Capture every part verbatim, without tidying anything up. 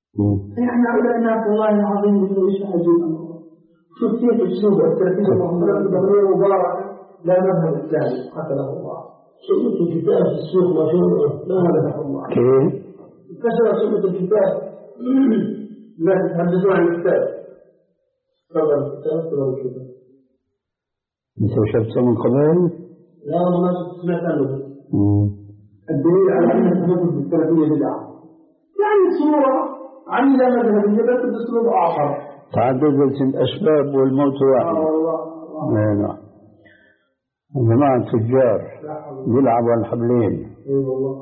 نحن هؤلاء الناس والله العظيم من إيش عجيب أمر. شوف كيف الأسلوب والتركيز المحمد الدولية مباركة لا مذهب الثاني قتله الله. سنة الكتاب في السوق مشهورة لا مذهب الله. كيف؟ كسر سنة الكتاب لا تتحدثون عن الكتاب. تفضل الكتاب تفضل الكتاب. أنت شفت من قبل؟ لا ما سمعت عنه. الدليل على أن التمسك بالسلفية بدعة. يعني صورة عن لا مذهبية بس بأسلوب آخر. تعدد الأسباب والموت واحد. آه والله. نعم. جماعة تجار يلعبوا على الحبلين. اي والله.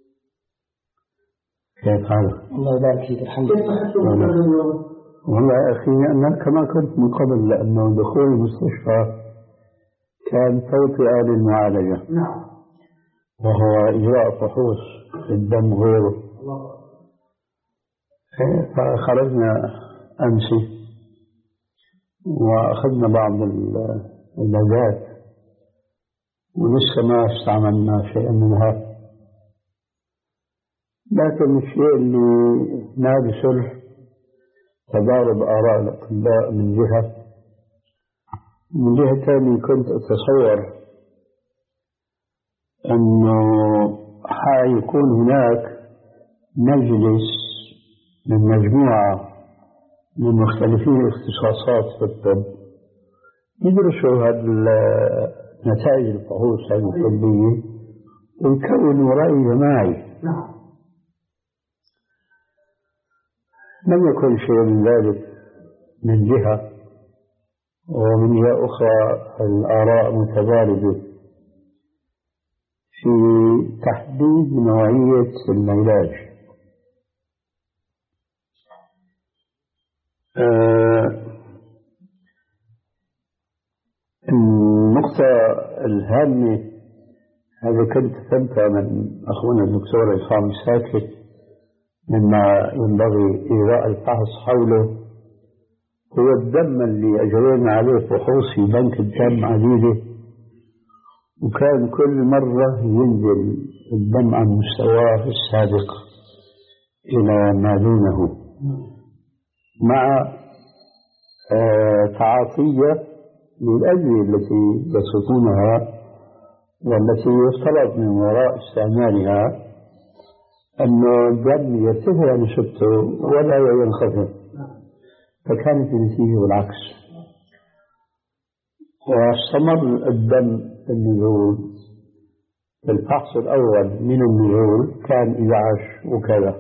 كيف هذا؟ الله يبارك فيك الحمد لله. والله يا أخي أنا كما كنت من قبل لأنه دخول المستشفى كان توطئة للمعالجة. نعم. وهو إجراء فحوص في الدم غيره. الله. فخرجنا أمس وأخذنا بعض العلاجات ولسه ما استعملنا شيئا منها. لكن الشيء اللي نادسه تضارب آراء الأطباء من جهة، من جهة ثانية كنت أتصور أنه حيكون هناك مجلس من مجموعة من مختلفين الاختصاصات في الطب يدرسوا هذه نتائج الفحوص هذه الطبية ويكونوا رأي جماعي. نعم. لم يكن شيء من ذلك من جهة، ومن جهة أخرى الآراء متضاربة في تحديد نوعية العلاج. آه النقطة الهامة هذا كنت فهمتها من أخونا الدكتور عصام الساكت مما ينبغي إجراء الفحص حوله هو الدم اللي أجرينا عليه فحوص في بنك الدم عديدة، وكان كل مرة ينزل الدم عن مستواه السابق إلى ما دونه مع آه تعاطية للأدوية التي يصفونها والتي يفترض من وراء استعمالها أنه الدم يرتفع نسبته ولا ينخفض، فكانت النتيجة بالعكس. واستمر الدم في النزول في الفحص الأول من النزول كان إحدى عشر وكذا،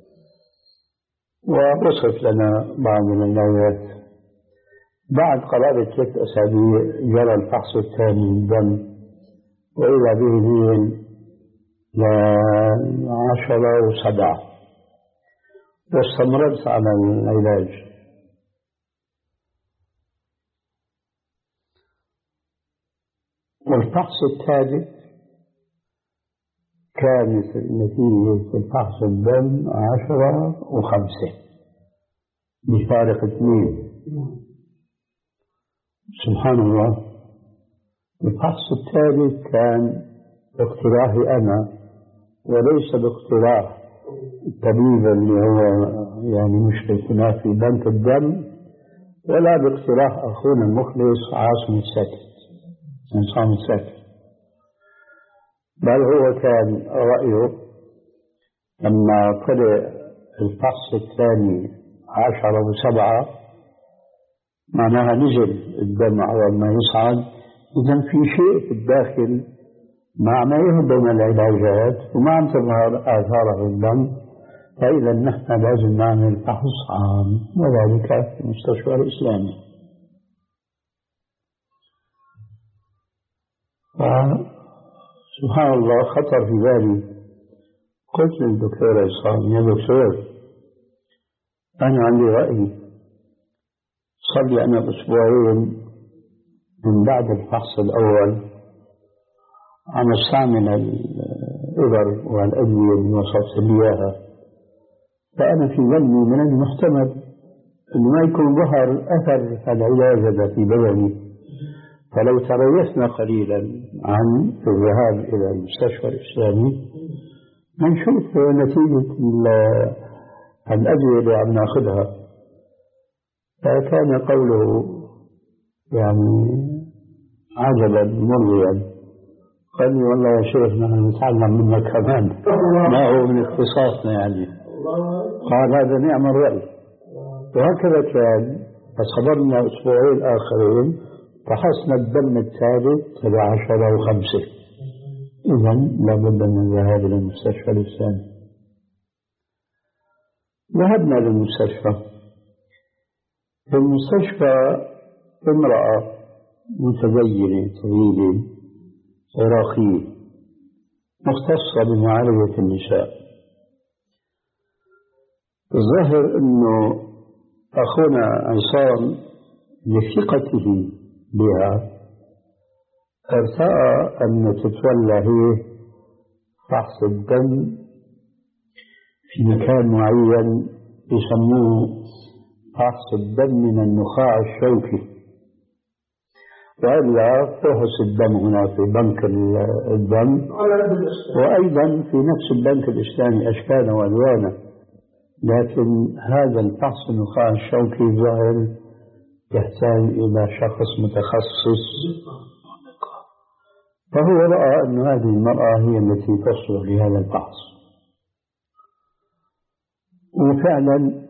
ووصف لنا بعض العلاجات. بعد قرابة ثلاث أسابيع جرى الفحص الثاني للدم وإذا به نزل لعشرة وسبعة، واستمرت على العلاج. والفحص الثالث كانت النتيجة في الفحص الدم عشرة وخمسة بفارق اثنين. سبحان الله. الفحص الثالث كان باقتراحي أنا وليس باقتراح الطبيب اللي هو يعني مشرف هناك في بنك الدم، ولا باقتراح أخونا المخلص عاصم الساكت عصام الساكت، بل هو كان رأيه لما طلع الفحص الثاني عشرة وسبعة معناها نزل الدم أول ما يصعد، إذن في شيء في الداخل مع ما يهضم العلاجات وما عم تظهر آثاره في الدم، فإذا نحن لازم نعمل فحص عام وذلك في المستشفى الإسلامي. سبحان الله خطر في بالي، قلت للدكتور عصام يا دكتور أنا عندي رأي، صار لي أنا أسبوعين من بعد الفحص الأول عم استعمل الإبر والأدوية اللي وصفت لي إياها، فأنا في ظني من المحتمل أنه ما يكون ظهر أثر العلاج هذا في بدني، فلو تريثنا قليلا عن الذهاب إلى المستشفى الإسلامي نشوف نتيجة الأدوية اللي عم ناخذها. فكان قوله يعني عجبا مرضيا. قال لي والله يا شيخ نحن نتعلم منك كمان ما هو من اختصاصنا يعني. قال هذا نعم الرأي. وهكذا كان. فصبرنا أسبوعين آخرين فحصنا الدم الثالث سبع عشر وخمسة. إذن لابد من الذهاب إلى المستشفى الثاني. ذهبنا للمستشفى. في المستشفى امرأة متدينة طويلة عراقية مختصة بمعالجة النساء. الظاهر أنه أخونا عصام لثقته بها ارتأى أن تتولى هي فحص الدم في مكان معين يسموه فحص الدم من النخاع الشوكي، وإلا فحص الدم هنا في بنك الدم، وأيضا في نفس البنك الإسلامي أشكالا وألوانا. لكن هذا الفحص النخاع الشوكي ظاهر يحتاج إلى شخص متخصص، فهو رأى أن هذه المرأة هي التي تصلح لهذا الفحص. وفعلا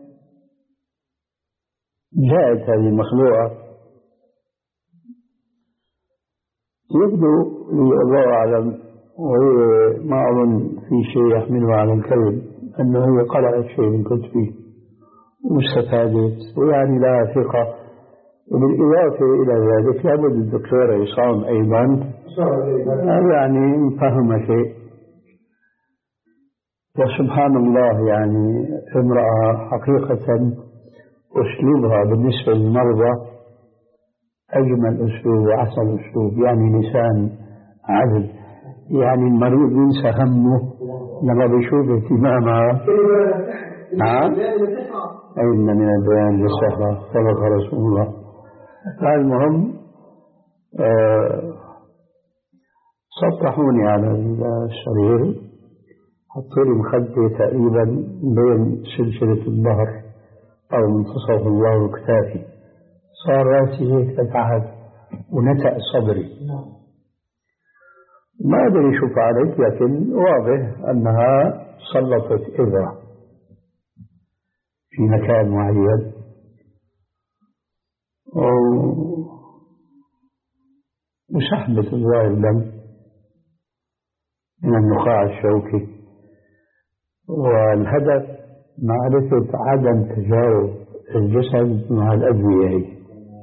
جاءت هذه المخلوقة. يبدو لي الله أعلم، وهي ما أظن في شيء يحمله على الكذب، أنه هي قرأت شيء من كتبي واستفادت ويعني لها ثقة. وبالإضافة إلى ذلك لابد الدكتور عصام أيضا يعني فهم شيء. وسبحان الله يعني امرأة حقيقة أسلوبها بالنسبة للمرضى أجمل أسلوب وأحسن أسلوب، يعني لسان عذب، يعني المريض ينسى همه لما بيشوف اهتمامها. نعم، أين من البيان للسحرة صدق رسول الله. المهم آه سطحوني على السرير، حطوا لي مخدة تقريبا بين سلسلة الظهر أو منتصف الله وكتافي، صار راسي هيك تتعب ونتأ صدري. ما أدري شو فعلت، لكن واضح أنها سلطت إبرة في مكان معين وسحبت الظاهر دم من النخاع الشوكي، والهدف معرفة عدم تجاوب الجسد مع الأدوية.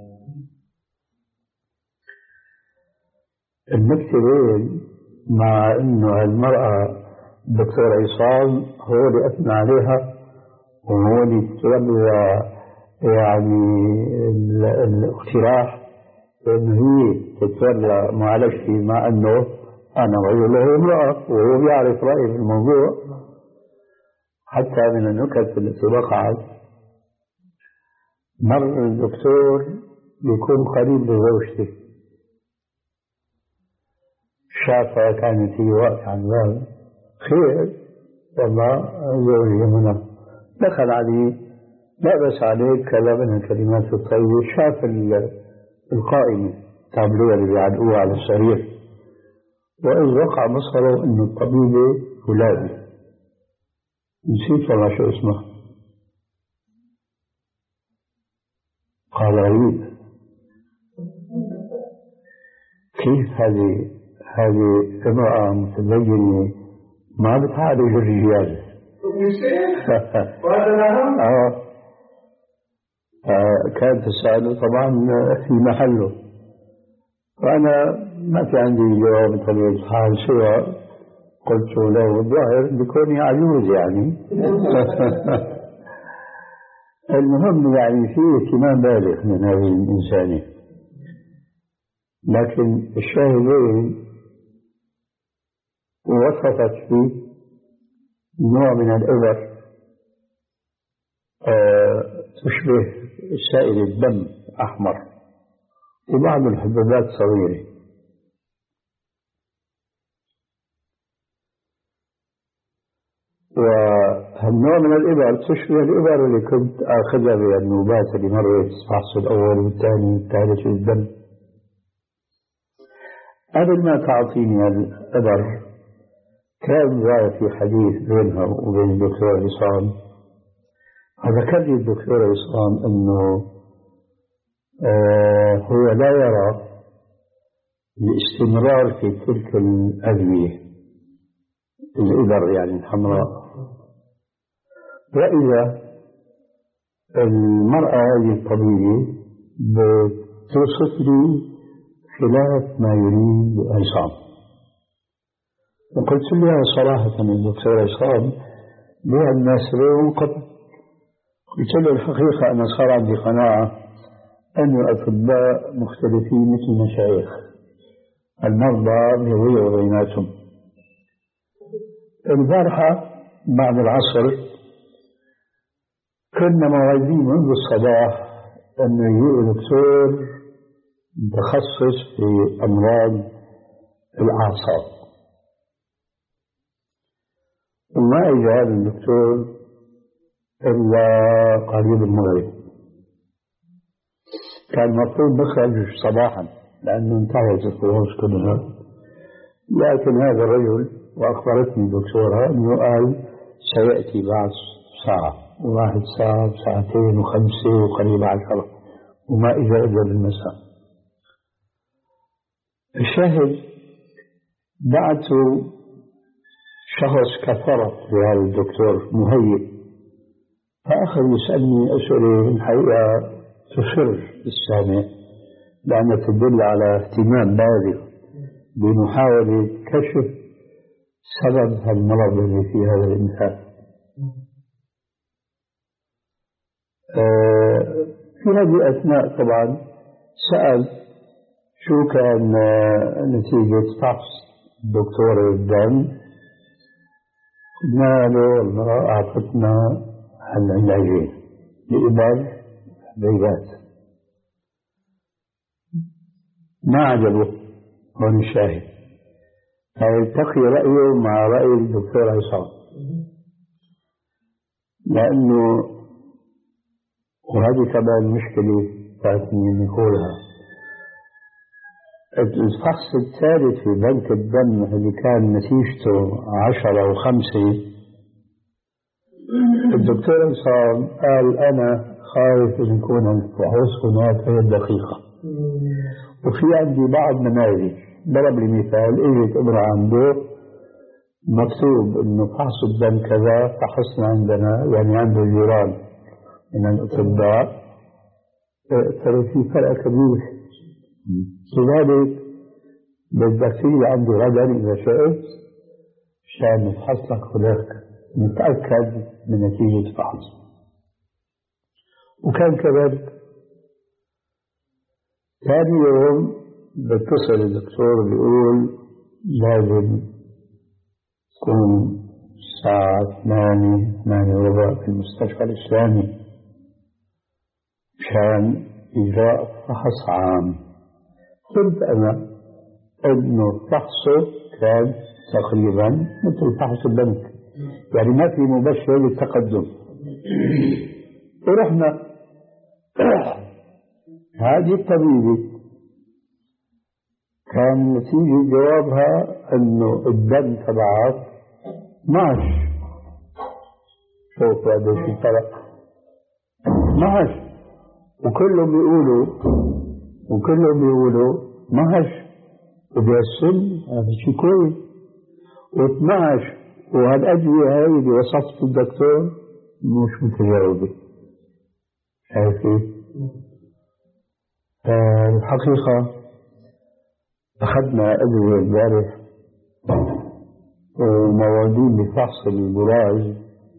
المكتبين مع أنه المرأة الدكتور عصام هو اللي أثنى عليها وهو اللي تولى يعني الاقتراح بأنه هي تتولى معالجتي، مع أنه أنا رجل وهو امرأة وهو بيعرف رأيي في الموضوع. حتى من النكت التي وقعت، مر الدكتور يكون قريب لزوجته، شافها كانت هي واقفة عن الباب، خير والله زوجي هنا، دخل عليه لا بس عليك كذا من الكلمات الطيبة، شاف القائمة تابلوه اللي بيعلقوه على السرير، وإذ وقع بصره إنه الطبيبة فلانة، نسيت والله شو اسمه. قال غريب، كيف هذه هذه امرأة متدينة ما بتعالج الرجال؟ آه. آه كانت تسأله طبعا في محله، وأنا ما في عندي جواب بطبيعة الحال سوى قلت له الظاهر بكوني عجوز يعني. المهم يعني في اهتمام بالغ من هذه الإنسانة، لكن الشاهدين وصفت فيه نوع من الإبر آه تشبه سائل الدم أحمر وبعض الحبوبات صغيرة. وهالنوع من من الإبر تشبه الإبر اللي كنت آخذها بالنوبات اللي مرت الفحص الأول والثاني والثالث والدم. قبل ما تعطيني الإبر كان جاء في حديث بينها وبين الدكتور عصام، فذكر لي الدكتور عصام أنه آه هو لا يرى الاستمرار في تلك الأدوية الإبر يعني الحمراء، وإذا المرأة هذه الطبيبة بتوصف لي خلاف ما يريد عصام. وقلت لها صراحة الدكتور عصام لها الناس اليوم قد قلت له الحقيقة أنا صار عندي قناعة أن الأطباء مختلفين مثل مشايخ، المرضى بيغيروا بيناتهم. البارحة بعد العصر كنا موعدين منذ الصباح أنه يجي دكتور متخصص في أمراض الأعصاب، وما إجا هذا الدكتور إلا قريب المغرب. كان المفروض نخرج صباحا لأنه انتهت الفحوص كلها، لكن هذا الرجل وأخبرتني الدكتورة أنه قال سيأتي بعد ساعة، وواحد ساعة وساعتين وخمسة وقريب عشرة وما إجا إلا بالمساء. الشاهد بعته شخص كفرت بهذا الدكتور مهيئ، فأخذ يسألني أسئلة الحقيقة تسر السامع لأنها تدل على اهتمام بالغ بمحاولة كشف سبب المرض الذي في هذا الإنسان. آه في هذه الأثناء طبعا سأل شو كان نتيجة فحص دكتور الدم، قلنا له المرأة أعطتنا العلاجين لإبر بيبات، ما عجبه. هون الشاهد فيلتقي رأيه مع رأي الدكتور عصام، لأنه وهذه كمان مشكلة فاتني نقولها. الفحص الثالث في بنك الدم اللي كان نتيجته عشرة وخمسة، الدكتور عصام قال أنا خايف أن يكون الفحوص هناك غير دقيقة، وفي عندي بعض نماذج. ضرب لي مثال، اجت امرأة عنده مكتوب انه فحص الدم كذا، فحصنا عندنا يعني عنده جيران من الأطباء، ترى في فرق كبير. لذلك بدك تيجي عندي غدا إذا شئت عشان نفحص لك هناك نتأكد من نتيجة الفحص. وكان كذلك. ثاني يوم بتصل الدكتور بيقول لازم تكون الساعة ثمانية ثمانية وربع في المستشفى الإسلامي مشان إجراء فحص عام. قلت أنا إنه فحصه كان تقريبا مثل فحص البنك، يعني ما في مبشر للتقدم. ورحنا هذه الطبيبة كان نتيجة جوابها إنه الدم تبعك ماش. شوف هذا شيء فرق ماش، وكلهم بيقولوا وكلهم بيقولوا ماش وبيسن هذا شيء كويس، واثناعش وهالأدوية هاي اللي وصفت الدكتور مش متجاوبة. شايفين؟ الحقيقة أخذنا أدوية البارح وموادين لفحص البراز،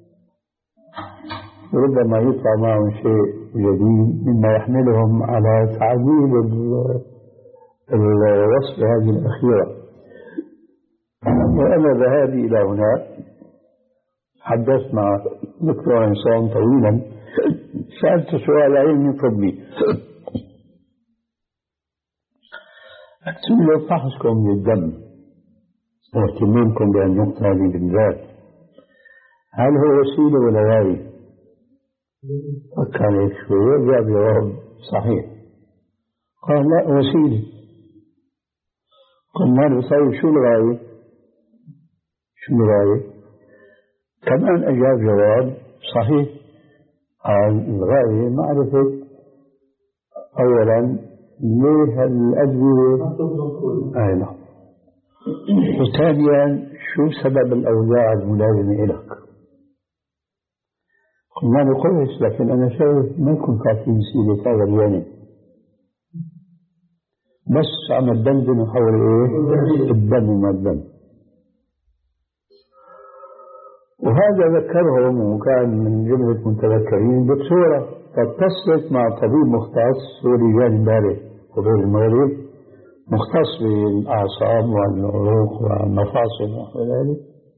ربما يطلع معهم شيء جديد مما يحملهم على تعديل الوصف هذه الأخيرة. وأنا ذهابي إلى هناك حدثت مع دكتور عصام طويلا، سألت سؤال علمي طبي، قلت له فحصكم للدم واهتمامكم بهالنقطة هذه بالذات، هل هو وسيلة ولا غاية؟ فكر هيك شوية جاب جواب صحيح. قال لا وسيلة. قلنا له طيب شو الغاية؟ شو الغاية؟ كمان أجاب جواب صحيح. قال الغاية معرفة أولا ليه الأدوية أي نعم، وثانيا شو سبب الأوجاع الملازمة لك. قلنا له كويس، لكن أنا شايف ما يكون كافي مسيرة هذا اليوم، بس عم الدندن حول إيه الدم وما الدم. وهذا ذكرهم وكان من جملة متذكرين دكتورة فاتصلت مع طبيب مختص ورجال امبارح قبل المغرب مختص بالأعصاب والعروق والمفاصل ونحو ذلك.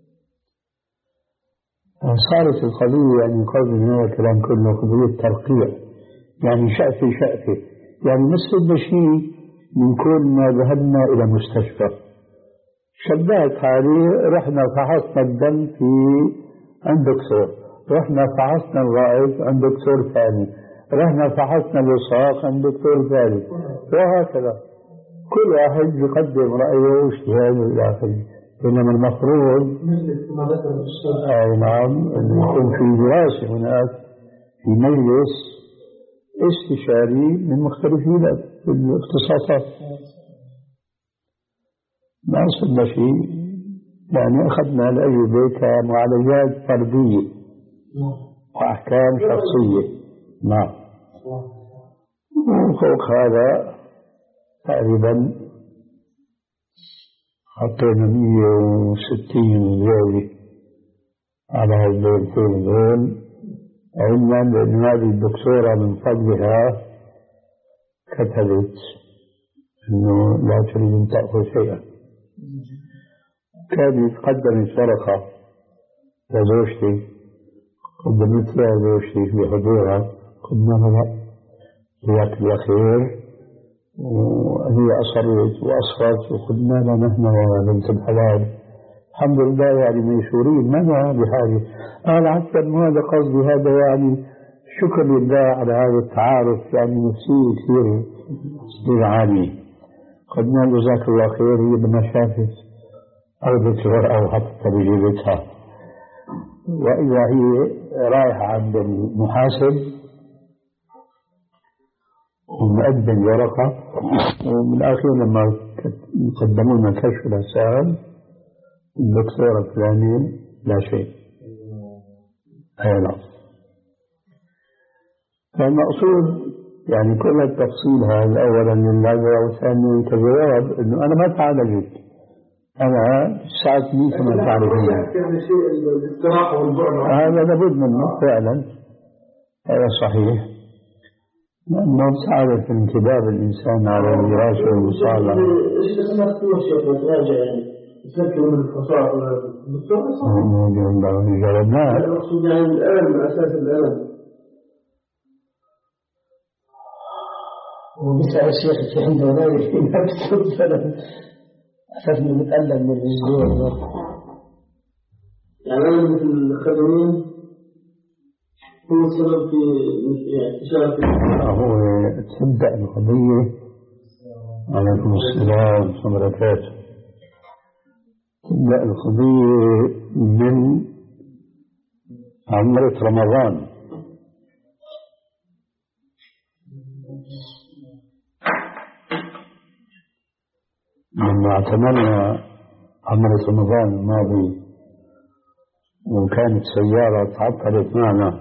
صارت القضية يعني قبل من هذا الكلام كله قضية ترقيع، يعني شأفة شأفة، يعني مثل شيء من كل ما ذهبنا إلى مستشفى شبهت حالي، رحنا فحصنا الدم في عند دكتور، رحنا فحصنا الغائط عند دكتور ثاني، رحنا فحصنا الوساق عند دكتور ثالث، وهكذا كل واحد يقدم رأيه واجتهاده إلى آخره. إنما المفروض أي نعم أن يكون في دراسة هناك في مجلس استشاري من مختلفين الاختصاصات. ما صدنا شيء، يعني أخذنا الأجوبة كمعالجات فردية وأحكام شخصية. نعم. وفوق هذا تقريبا حطينا مية وستين زاوية على هالبيتين دول، علما بأن هذه الدكتورة من فضلها كتبت أنه لا تريد أن تأخذ شيئا. كانت قدمت ورقة لزوجتي، قدمت لها زوجتي في حضورها، قلنا لها جزاك الله خير، وهي أصرت وأصرت وقلنا لها نحن بنت الحلال الحمد لله يعني ميسورين ما لها بحاجة. قال حتى هذا قصدي، هذا يعني شكر لله على هذا التعارف، يعني نفسي كثير كثير عالي. قلنا جزاك الله خير، هي بدنا شافت أو ذكر أو حتى بجيبتها، وإذا هي رايحة عند المحاسب ومقدم ورقة، ومن الآخر لما قدموا لنا كشف الأسئلة الدكتورة الفلانية لا شيء. أي نعم. فالمقصود يعني كل التفصيل هذا أولا لله، وثانيا كجواب إنه أنا ما تعالجت، أنا ساعدني كما تعرفون. هذا لابد منه فعلا، هذا صحيح، لأنه ساعد في انتباه الإنسان على الدراسة والمصالحة. إيش اسمك توشيك وتراجع يعني تسكر من الفصاحة والدكتور؟ جربناه. المقصود يعني الألم، أساس الألم. وبيسأل الشيخ في عنده ذلك في نفسه فلم أساس إنه متألم من الرجلين. يعني أنا مثل الخدمين هو السبب في انتشار هو تبدأ القضية. عليكم السلام ورحمة الله وبركاته. تبدأ القضية من عمرة رمضان، لما اعتمرنا عمرة رمضان الماضي وكانت سيارة تعطلت معنا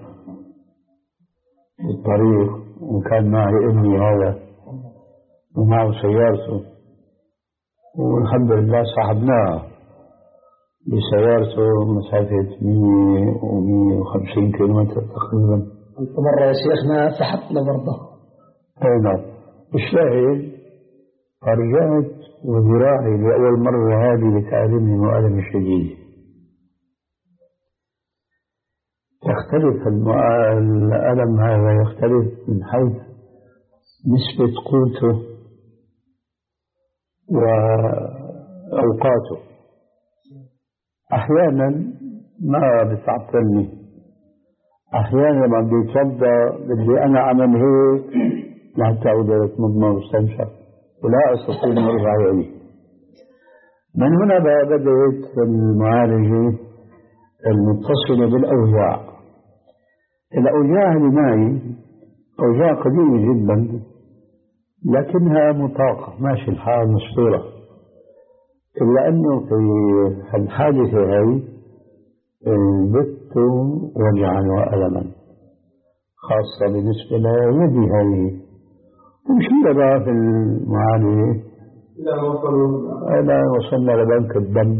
بالطريق، وكان معي ابني هذا ومعه سيارته، والحمد لله صاحبناها بسيارته مسافة مية ومية وخمسين كيلومتر تقريبا. مرة يا شيخنا سحبنا برضه. أي نعم. الشاهد رجعت وذراعي لأول مرة هذه بتعلمني مؤلم شديد. يختلف الألم هذا، يختلف من حيث نسبة قوته وأوقاته. أحيانا ما بتعطلني. أحيانا لما بدي أتوضأ بدي أنا أعمل هيك لحتى أقدر أتمضمض واستنشق ولا أستطيع أن أرفع يدي. من هنا بدأت المعالجة المتصلة بالأوجاع. الأوجاع اللي معي أوجاع قديمة جدا لكنها مطاقة، ماشي الحال مستورة، إلا أنه في الحادثة هاي بت وجعا وألما، خاصة بالنسبة ليدي هاي. ومشينا بقى في المعالجة إلى وصلنا لبنك الدم،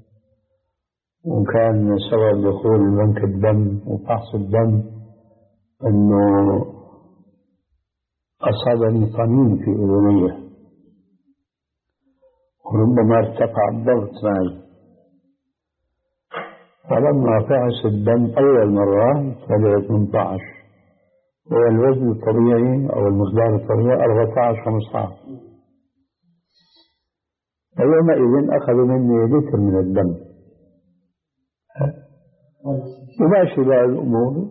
وكان سبب دخول بنك الدم وفحص الدم أنه أصابني طنين في أذنيه، وربما ارتفع الضغط معي. فلما فحص الدم أول مرة طلع ثمانية عشر، والوزن الطبيعي أو المقدار الطبيعي أربعة عشر خمسة عشر. فيومئذ أخذوا مني لتر من الدم وماشي بقى الأمور.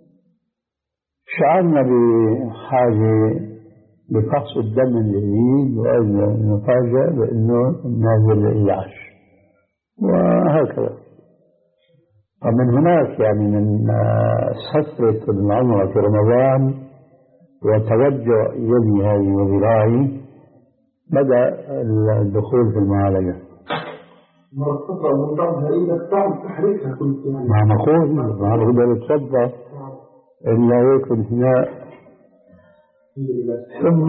شعرنا بحاجة لفحص الدم الجديد ونفاجأ بأنه نازل إياش وهكذا. ومن هناك يعني من سفرة العمرة في رمضان وتوجع يدي هذه وذراعي بدأ الدخول في المعالجة. مرة فترة المنطقة إذا تعب تحريكها كنت يعني ما نقول ما نقدر نتصدى إلا هيك الانتهاء. ثم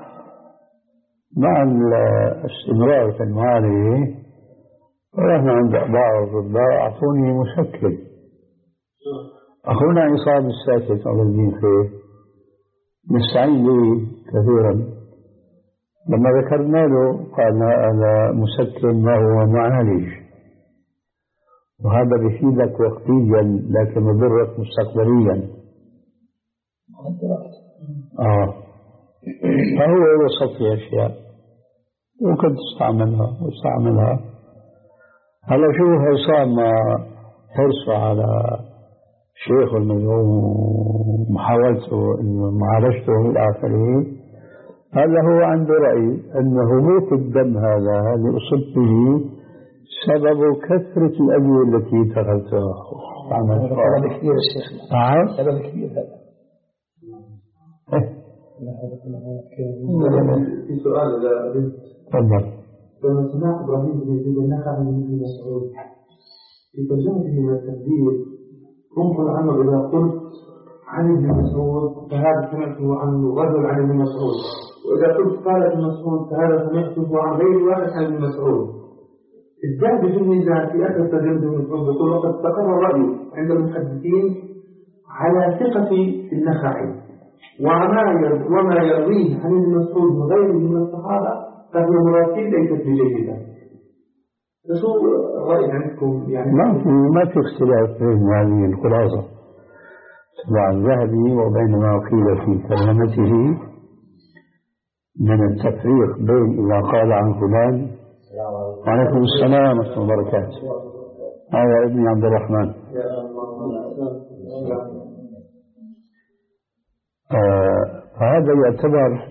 مع الاستمرار في المعالجة رحنا عند بعض الأطباء أعطوني مسكن. أخونا عصام الساكت الله يجزيه خير نستعين به كثيرا، لما ذكرنا له قال هذا مسكن ما هو معالج، وهذا بيفيدك وقتيا لكن يضرك مستقبليا. آه فهو وصف في أشياء وكنت تستعملها واستعملها. هلا شوف عصام حرصه على شيخ المجموع ومحاولته إنه معالجته إلى آخره، هذا هو عنده رأي أن هبوط الدم هذا اللي أصبت به سبب كثرة الأدوية التي اتخذتها. هذا سبب كبير الشيخ. نعم سبب كبير هذا. في سؤال إذا تفضل. لما سمعت إبراهيم بن يزيد النخعي من ابن مسعود في ترجمته من التنبيه ممكن العمل إذا قلت عن ابن مسعود فهذا سمعته عن رجل عن ابن مسعود، وإذا قلت قال ابن مسعود فهذا سمعته عن غير واحد عن ابن مسعود. الذهبي في الميزان في آخر ترجمة ابن مسعود يقول وقد استقر الرأي عند المحدثين على ثقة النخعي وما يرويه عن ابن مسعود وغيره من الصحابة فهي مراسيل ليست بجيدة. شو الرأي عندكم يعني؟ ما في ما في اختلاف بين هذه الخلاصة تبع الذهبي وبين ما قيل في ترجمته من التفريق بين إذا قال عن فلان. وعليكم السلام ورحمة الله وبركاته. هذا ابني عبد الرحمن. آه فهذا يعتبر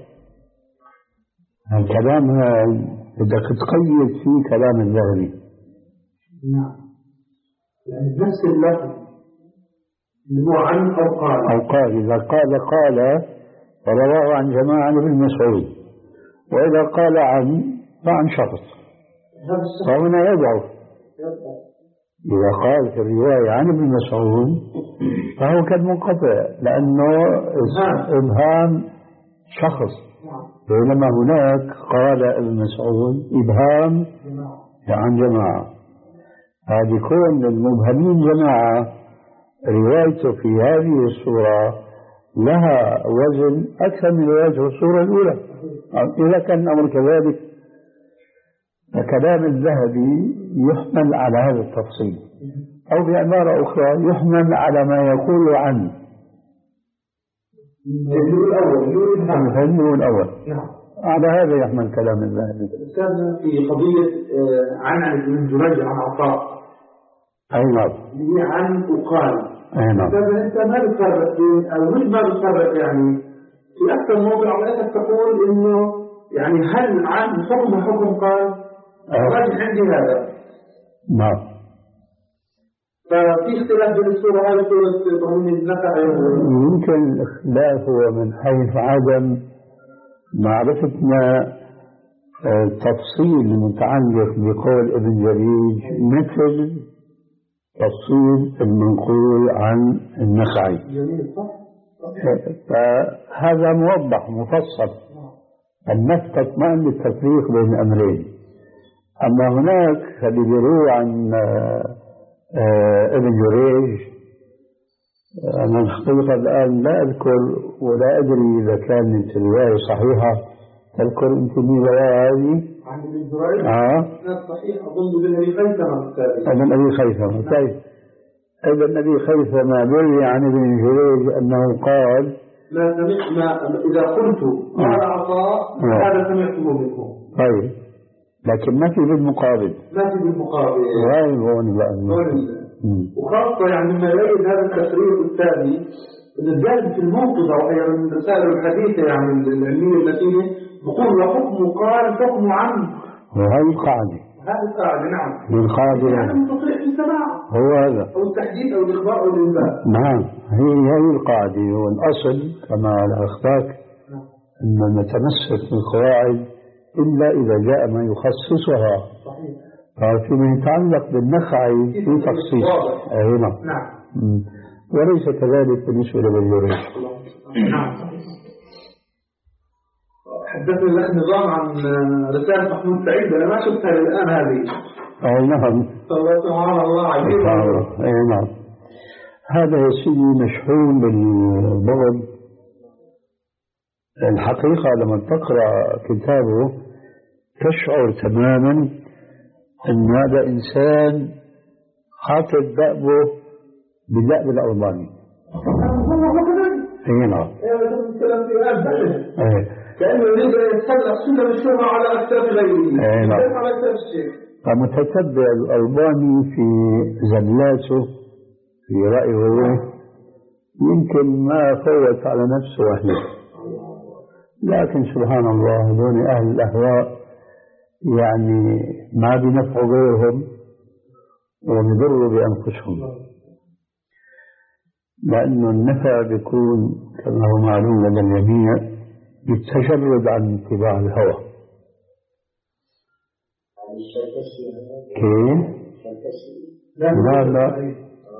الكلام بدك تقيد فيه كلام الذهبي. نعم يعني نفس اللفظ اللي هو عن أو قال أو قال. إذا قال قال فرواه عن جماعة عن ابن مسعود، وإذا قال عن فعن شخص فهنا يضعف. إذا قال في الرواية عن ابن مسعود فهو كالمنقطع لأنه إبهام شخص، بينما هناك قال ابن مسعود إبهام عن جماعة. هذه كون المبهمين جماعة روايته في هذه الصورة لها وزن أكثر من روايته الصورة الأولى. إذا كان الأمر كذلك فكلام الذهبي يحمل على هذا التفصيل، أو بعبارة أخرى يحمل على ما يقول عنه الفهمي الأول. نعم على هذا يحمل كلام الذهبي. أستاذنا في قضية عن ابن جريج عن عطاء أي نعم. اللي عن وقال. أي نعم. طيب أنت ما بتفرق بين أو مش ما بتفرق يعني في أكثر موضوع عليك تقول إنه يعني هل عن حكم حكم قال الراجح عندي هذا. نعم. ففي اختلاف بين السورة هاي وسورة إبراهيم النخعي. يمكن الاختلاف هو من حيث عدم معرفتنا التفصيل المتعلق بقول ابن جريج مثل تفصيل المنقول عن النخعي. جميل صح. فهذا موضح مفصل النفس تطمئن بالتفريق بين الأمرين. أما هناك اللي بيروي عن ابن جريج أنا الحقيقة الآن لا أذكر ولا أدري إذا كانت الرواية صحيحة. تذكر أنت من الرواية هذه؟ عن ابن جريج؟ آه صحيح. أظن ابن أبي خيثمة. ابن أبي خيثمة. طيب ابن أبي خيثمة بروي عن ابن جريج أنه قال ما سمعت ما إذا قلت قال عطاء هذا سمعته منكم. طيب لكن ما في بالمقابل. ما في بالمقابل. غايب هون بقى. وخاصة يعني مما يؤيد هذا التقرير الثاني إن الجانب في الموقظة وهي من الرسائل الحديثة يعني العلمية المتينة بقول وحكم قال حكم عنه. وهذه القاعدة. هذه القاعدة نعم. القاعدة يعني مستطيع في السماع. هو هذا. أو التحديد أو الإخبار أو الإنباء. نعم هي هي القاعدة والأصل كما على أخبارك أن نتمسك بالقواعد إلا إذا جاء ما يخصصها. صحيح. فيما يتعلق بالنخعي في تخصيص. أي نعم. نعم. وليس كذلك بالنسبة لابن جريج. نعم. حدثني الأخ نظام عن رسالة محمود سعيد أنا ما شفتها الآن هذه. أي نعم. سبحان الله عجيب. أي نعم. هذا يا سيدي مشحون بالبغض. الحقيقة لما تقرأ كتابه تشعر تماما أن هذا إنسان حاطط دأبه بالدأب الألباني. أي نعم. كأنه يريد أن يتسلق سلم الشهرة على أكتاف غيره. أي نعم. على أكتاف الشيخ. فمتتبع الألباني في زلاته في رأيه يمكن ما فوت على نفسه وحده. لكن سبحان الله دون أهل الأهواء يعني ما بنفعوا غيرهم وبيضروا بأنفسهم لأنه النفع بيكون كما هو معلوم لدى الجميع بالتجرد عن اتباع الهوى. كيف؟ لا لا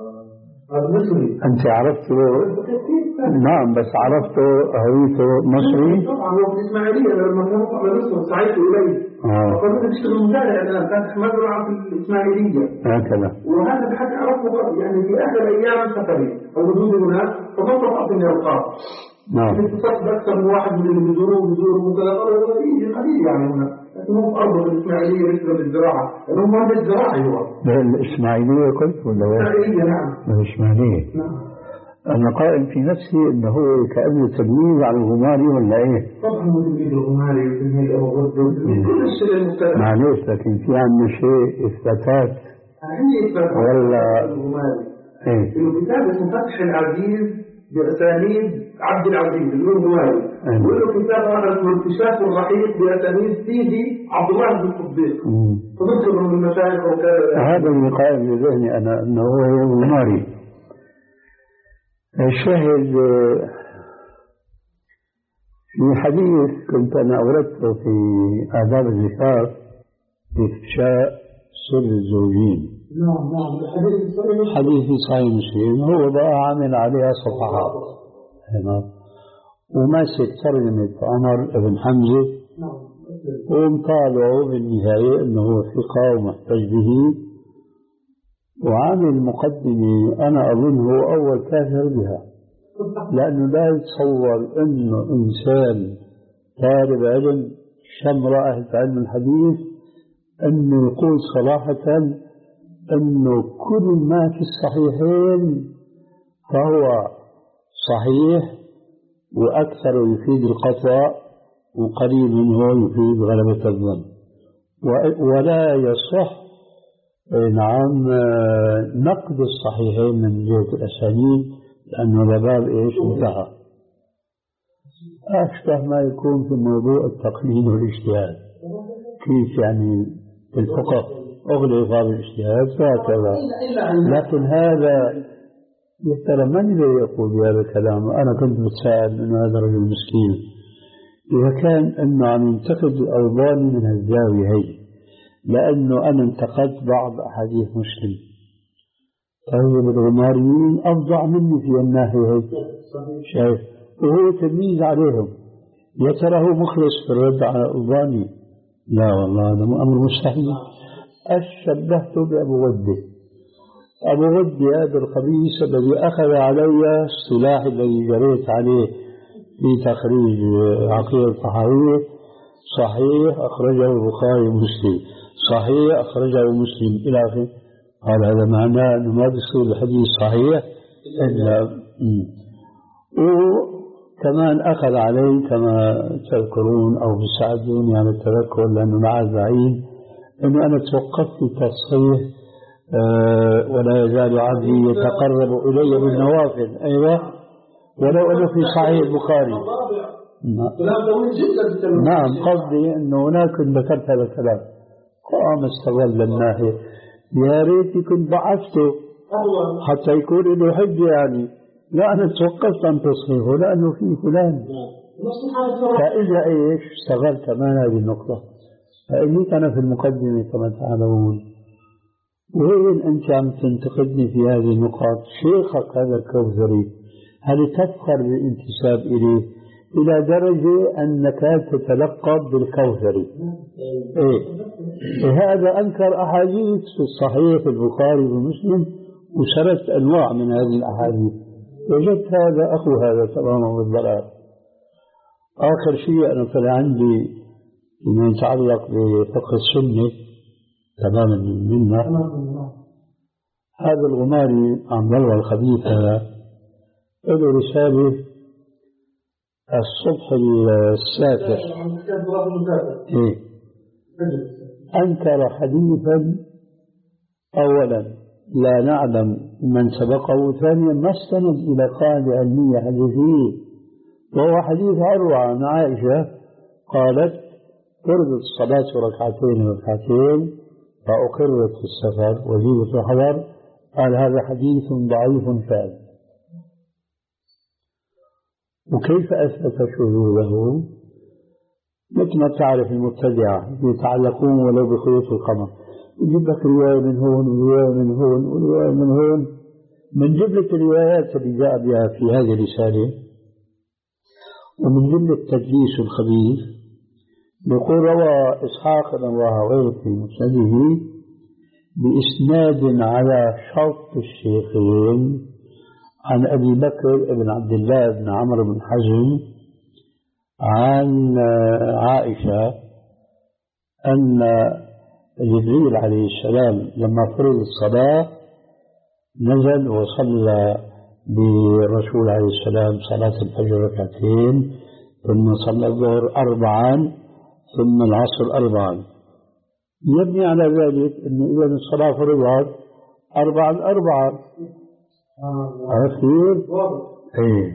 أنت عرفته. نعم بس عرفته هويته مصري. طبعا هو في الإسماعيلية لما كان على مصر سعيت إليه. فكنت تشتغل مزارع الآن كانت مزرعة في الإسماعيلية. هكذا. وهذا بحكي عرفه يعني في آخر أيام سفري أو وجودي هناك فما استطعت إني ألقاه. نعم. اتصلت بأكثر من واحد من اللي بيزوروه بيزوروه وكذا يجي قليل يعني هنا. لكن هو في أرضه الإسماعيلية مثل بالزراعة لأنه مهندس زراعي هو. الإسماعيلية قلت ولا وين؟ الإسماعيلية نعم. الإسماعيلية. نعم. أنا قائم في نفسي أنه كأنه تلميذ على الغماري ولا إيه؟ طبعا هو تلميذ الغماري وتلميذ أبو غرد وتلميذ كل الشيء المختلف. معليش لكن في عندنا شيء إثباتات. عندي إثباتات. ولا الغماري. إيه؟ إنه كتاب اسمه فتح العزيز بأسانيد عبد العزيز اللي هو الغماري. وله كتاب آخر اسمه انكشاف الرحيق بأسانيد سيدي عبد الله بن الصديق. فمثل من المشايخ وكذا. هذا اللي قائم بذهني أنا أنه هو الغماري. الشاهد في حديث كنت أنا أوردته في آداب الزفاف في إفشاء سر الزوجين. نعم نعم الحديث صحيح. حديث صحيح مسلم هو بقى عامل عليها صفحات. نعم. وماسك ترجمة عمر بن حمزة. نعم. ومطالعه بالنهاية أنه ثقة ومحتج به. وعامل مقدمة أنا أظن هو أول كافر بها لأنه لا يتصور أنه إنسان طالب علم شمرة في علم الحديث أنه يقول صراحة أنه كل ما في الصحيحين فهو صحيح وأكثر يفيد القطع وقليل منه يفيد غلبة الظن ولا يصح نعم. نقد الصحيحين من جهة الأسانيد لأنه الباب إيش انتهى. أشبه ما يكون في موضوع التقليد والاجتهاد، كيف يعني في الفقه أغلق باب الاجتهاد فهكذا. لكن هذا ترى من الذي يقول بهذا الكلام؟ أنا كنت بتساءل أن هذا الرجل مسكين إذا كان أنه عم ينتقد الأوضاني من الزاوية هي، لأنه أنا انتقدت بعض أحاديث مسلم، طيب الغماريين أفظع مني في الناحية هي، شايف؟ وهو تلميذ عليهم، يا ترى هو مخلص في الرد على الأوضاني؟ لا والله هذا أمر مستحيل. أشبهته بأبو ودي. أبو ودي هذا الخبيث الذي أخذ علي السلاح الذي جريت عليه في تخريج عقيدة الطحاوية، صحيح أخرجه البخاري ومسلم، صحيح أخرجه مسلم إلى آخره. قال هذا معناه أنه ما بيصير الحديث صحيح إلا. وكمان أخذ علي كما تذكرون أو بيساعدوني على التذكر لأنه مع بعيد أنه أنا توقفت في تصحيح أه ولا يزال عبدي يتقرب إلي بالنوافل. أيوة، ولو أنه في صحيح البخاري. نعم، قصدي أنه هناك ذكرت هذا الكلام قام استغل الناحية، يا ريتي كنت ضعفته حتى يكون له حجة يعني. لا، أنا توقفت عن تصحيحه لأنه فيه فلان. فإذا إيش استغلت كمان هذه النقطة، فإني كان في المقدمة كما تعلمون. وين أنت عم تنتقدني في هذه النقاط؟ شيخك هذا الكوثري هل تفخر بالانتساب إليه إلى درجة أنك تتلقب بالكوثري؟ إيه؟ هذا أنكر أحاديث في الصحيح في البخاري ومسلم وسردت أنواع من هذه الأحاديث، وجدت هذا أخو هذا تماما بالضلال. آخر شيء أنا طلع عندي فيما يتعلق بفقه السنة تماما منا. هذا الغماري عم بلغ الخبيث هذا له رسالة الصبح الساتر. إيه؟ أنكر حديثا أولا لا نعلم من سبقه، ثانيا ما استند إلى قاعدة علمية حديثية، وهو حديث أروع عن عائشة قالت فرضت الصلاة ركعتين وركعتين فأقرت في السفر وجيبت الحضر. قال هذا حديث ضعيف شاذ. وكيف أثبت شذوذه؟ مثل ما تعرف المبتدعة يتعلقون ولو بخيوط القمر، يجيب لك رواية من هون ورواية من هون ورواية من هون. من جملة الروايات اللي جاء بها في هذه الرسالة ومن جملة تدليس الخبيث يقول روى إسحاق بن راهويه في مسنده بإسناد على شرط الشيخين عن أبي بكر بن عبد الله بن عمرو بن حزم عن عائشة أن جبريل عليه السلام لما فرض الصلاة نزل وصلى بالرسول عليه السلام صلاة الفجر ركعتين، ثم صلى الظهر أربعا، ثم العصر أربعا. يبني على ذلك أنه إذا الصلاة فرضت أربعا أربعا. عرفتوا؟ إيه.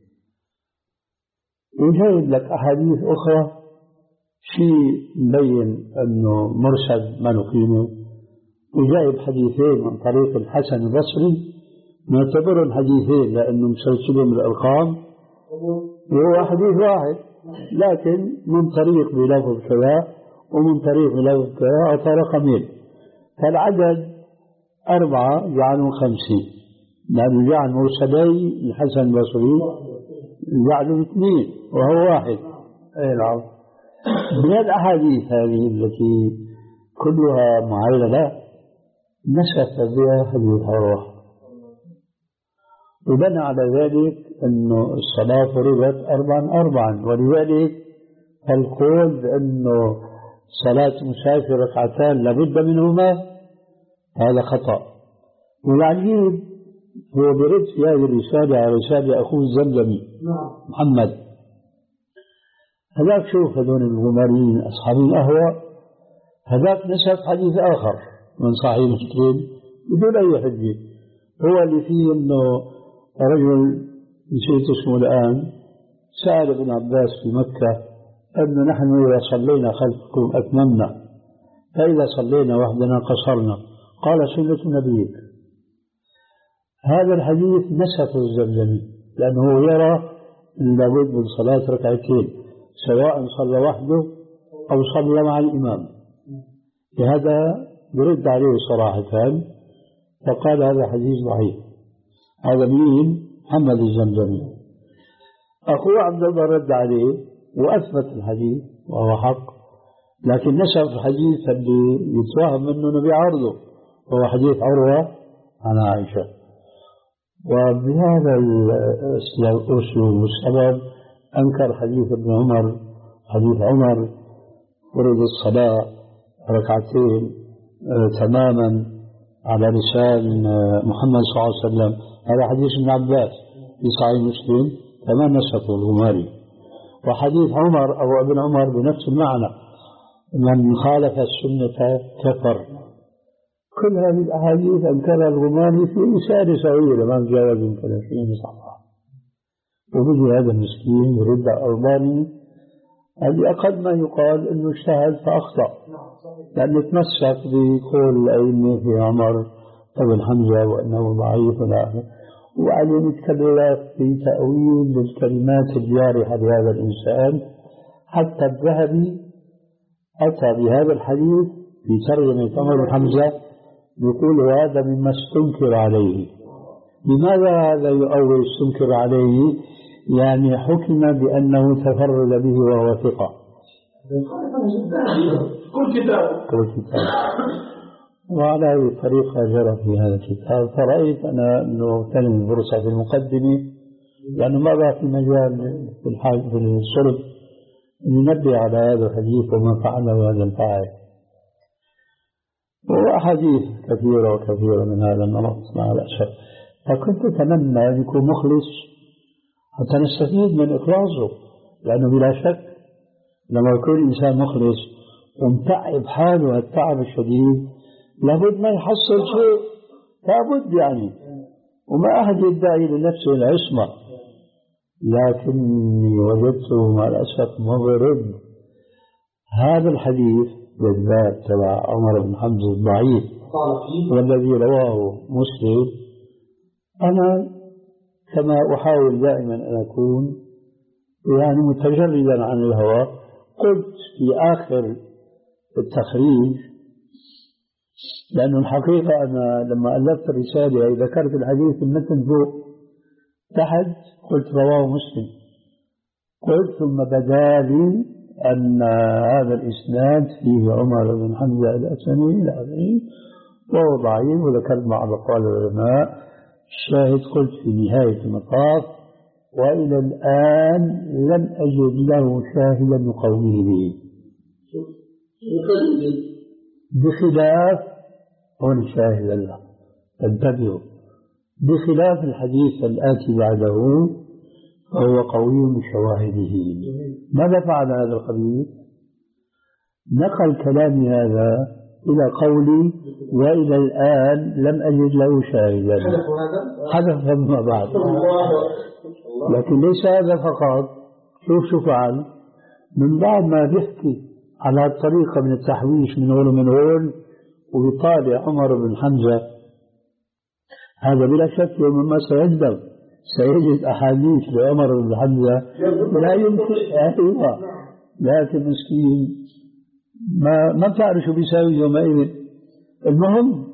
وجايب لك أحاديث أخرى شيء مبين أنه مرشد ما نقيمه، وجايب حديثين من طريق الحسن البصري نعتبرهم حديثين لأنه مسلسلهم الأرقام وهو حديث واحد، لكن من طريق بلفظ كذا ومن طريق بلفظ كذا أعطى رقمين، فالعدد أربعة جعلوا خمسين، لأنه جعل مرسلي الحسن البصري جعلوا اثنين وهو واحد. أي نعم. من الأحاديث هذه التي كلها معللة نسف بها حديث الروح، وبنى على ذلك أنه الصلاة فرضت أربعا أربعا، ولذلك القول بأنه صلاة مسافر ركعتان لابد منهما هذا خطأ. والعجيب هو برد في هذه الرسالة على رسالة أخوه الزمزمي محمد. هذاك شوف هذول الغماريين أصحاب الأهواء، هذاك نسب حديث آخر من صحيح مسلم بدون أي حجة. هو اللي فيه أنه رجل نسيت اسمه الآن سأل ابن عباس في مكة أنه نحن إذا صلينا خلفكم أتممنا، فإذا صلينا وحدنا قصرنا. قال سنة نبيك. هذا الحديث نسخه الزمزمي لأنه يرى لابد من صلاة ركعتين سواء صلى وحده أو صلى مع الإمام. لهذا يرد عليه صراحة فقال هذا حديث ضعيف. هذا مين؟ محمد الزمزمي. أخوه عبد الله رد عليه وأثبت الحديث وهو حق، لكن نسب الحديث اللي يتوهم منه نبي عرضه وهو حديث عروة عن عائشة. وبهذا الأسلوب والسبب أنكر حديث ابن عمر، حديث عمر فرض الصلاة ركعتين تماما على لسان محمد صلى الله عليه وسلم. هذا حديث ابن عباس في صحيح مسلم كما نسخه الغماري. وحديث عمر أو ابن عمر بنفس المعنى من خالف السنة كفر. كل هذه الأحاديث أنكرها الغماري في رسالة صغيرة ما تجاوز من ثلاثين صفحة. وبدي هذا المسكين يرد على الألباني هذه أقل ما يقال أنه اجتهد فأخطأ، لأنه تمسك بقول الأئمة في عمر بن حمزة وأنه ضعيف إلى آخره، وبعدين يتكلم في تأويل للكلمات الجارحة بهذا الإنسان. حتى الذهبي أتى بهذا الحديث في ترجمة عمر بن حمزة يقول هذا مما استنكر عليه. لماذا هذا يؤول استنكر عليه؟ يعني حكم بأنه تفرد به وهو ثقة. كل كتاب كل كتاب. وعلى هذه الطريقة جرى في هذا الكتاب. فرأيت أنا أنه اغتنم الفرصة في المقدمة لأنه ما بقى في مجال في الحاج في الصلب ننبه على هذا الحديث وما فعله هذا الفاعل. وأحاديث كثيرة وكثيرة من هذا النمط مع الأسف. فكنت أتمنى أن يكون مخلص حتى نستفيد من إخلاصه، لأنه بلا شك لما يكون إنسان مخلص ومتعب حاله التعب الشديد لابد ما يحصل شيء، لابد يعني. وما أحد يدعي لنفسه العصمة، لكني وجدته مع الأسف مغرب. هذا الحديث بالذات تبع عمر بن حمزة الضعيف والذي رواه مسلم، أنا كما أحاول دائما أن أكون يعني متجردا عن الهوى، قلت في آخر التخريج، لأن الحقيقة أنا لما ألفت الرسالة ذكرت الحديث المتن فوق تحت قلت رواه مسلم، قلت ثم بدا لي أن هذا الإسناد فيه عمر بن حمزة الأسلمي إلى آخره وهو ضعيف، وذكرت بعض أقوال العلماء. الشاهد قلت في نهاية المطاف وإلى الآن لم أجد له شاهدا يقويه به، بخلاف هون شاهد له تنتبهوا، بخلاف الحديث الآتي بعده فهو قوي بشواهده. ماذا فعل هذا الخبيث؟ نقل كلامي هذا إلى قولي وإلى الآن لم أجد له شاهدا، حدث فما بعد. لكن ليس هذا فقط، شوف شو فعل من بعد ما بيحكي على الطريقة من التحويش من هون ومن هون ويطالع عمر بن حمزة. هذا بلا شك يوم ما سيندم سيجد أحاديث لعمر بن حمزة لا يمكن أيوة، لكن مسكين ما ما بتعرف شو بيساوي يومئذ. المهم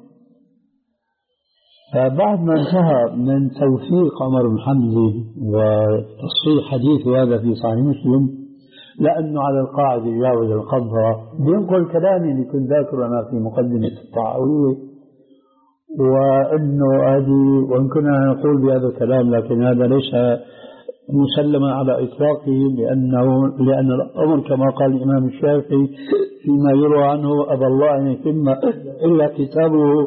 فبعد ما انتهى من توثيق عمر بن حمزة وتصحيح حديثه هذا في صحيح مسلم، لأنه على القاعدة يجاوز القبضة، بينقل كلامي اللي كنت ذاكره أنا في مقدمة الطحاوية، وأنه هذه وإن كنا نقول بهذا الكلام لكن هذا ليس مسلما على إطلاقه، لأنه لأن الأمر كما قال الإمام الشافعي فيما يروى عنه أبى الله أن يتم إلا كتابه،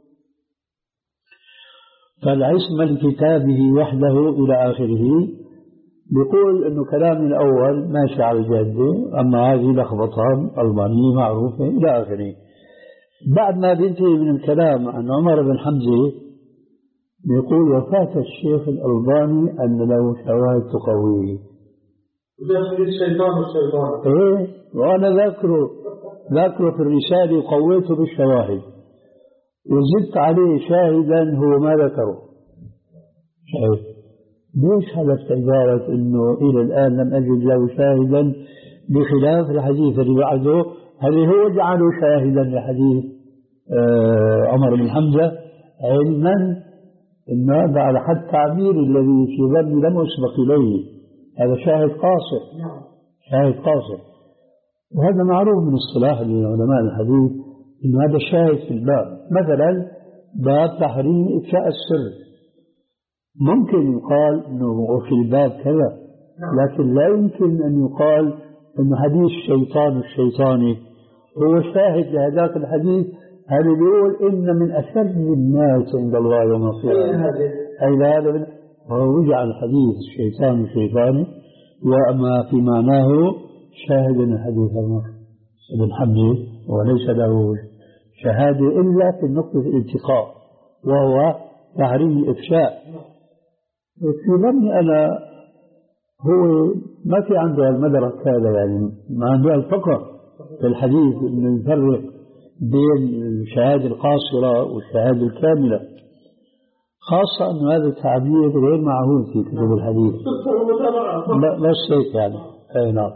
فالعصمة لكتابه وحده إلى آخره. بيقول أنه كلام الأول ماشي على الجادة، أما هذه لخبطة ألبانية معروفة إلى آخره. بعد ما بينتهي من الكلام عن عمر بن حمزة يقول وفاة الشيخ الألباني أن له شواهد تقويه. وده حديث الشيطان والشيطان. إيه وأنا ذاكره ذاكره في الرسالة وقويته بالشواهد وزدت عليه شاهدا هو ما ذكره. شاهد ليش حذفت عبارة إنه إلى الآن لم أجد له شاهدا بخلاف الحديث اللي بعده هل هو جعله شاهدا لحديث آه عمر بن حمزة علما إن هذا على حد تعبير الذي في ظني لم أسبق إليه هذا شاهد قاصر شاهد قاصر. وهذا معروف من اصطلاح علماء الحديث إن هذا شاهد في الباب. مثلا باب تحريم إفشاء السر ممكن يقال أنه في الباب كذا لكن لا يمكن أن يقال أن حديث الشيطان الشيطاني هو شاهد لهذاك الحديث. هذا بيقول إن من أشر الناس عند الله يوم القيامة أي هذا هو يجعل الحديث الشيطان الشيطاني وما في معناه شاهد الحديث عمر بن حمزة وليس له شهادة إلا في النقطة الالتقاء وهو تحريم الإفشاء. في ظني أنا هو ما في عنده المدرك هذا يعني ما عنده الفقه في الحديث إنه يفرق بين الشهادة القاصرة والشهادة الكاملة خاصة أن هذا التعبير غير معهود في كتب الحديث بس هيك يعني أي نعم.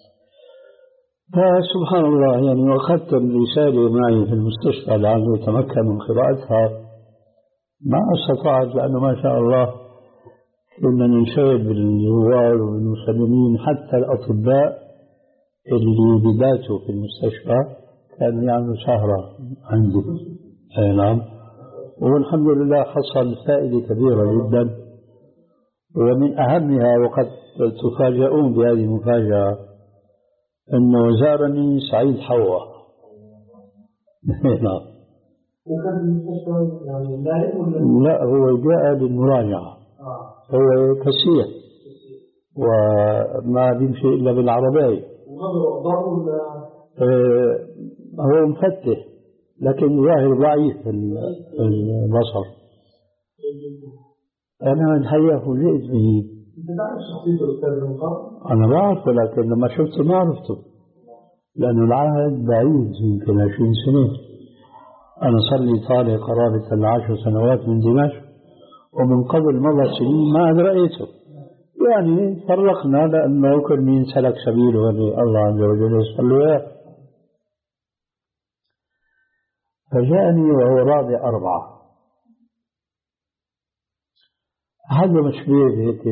فسبحان الله يعني وأخذت الرسالة معي في المستشفى لعله يتمكن من قراءتها ما استطعت لأنه ما شاء الله كنا ننشغل بالزوار والمسلمين حتى الأطباء اللي بباتوا في المستشفى كانوا يعملوا سهرة عندي أي نعم. والحمد لله حصل فائدة كبيرة جدا ومن أهمها وقد تفاجئون بهذه المفاجأة أنه زارني سعيد حوا. نعم. وكان المستشفى يعني دائم لا هو جاء للمراجعة هو كسيح وما بيمشي إلا بالعربية آه هو مفتح لكن ظاهر ضعيف في البصر. أنا الحقيقة فوجئت به. أنا بعرفه لكن لما شفته ما عرفته لأنه العهد بعيد يمكن عشرين سنة. أنا صار لي طالع قرابة العشر سنوات من دمشق ومن قبل مضى سنين ما رأيته يعني فرقنا لأنه كل مين سلك سبيله الله عز وجل يصلي له. فجاءني وهو رابع أربعة هذا مشبيه هيك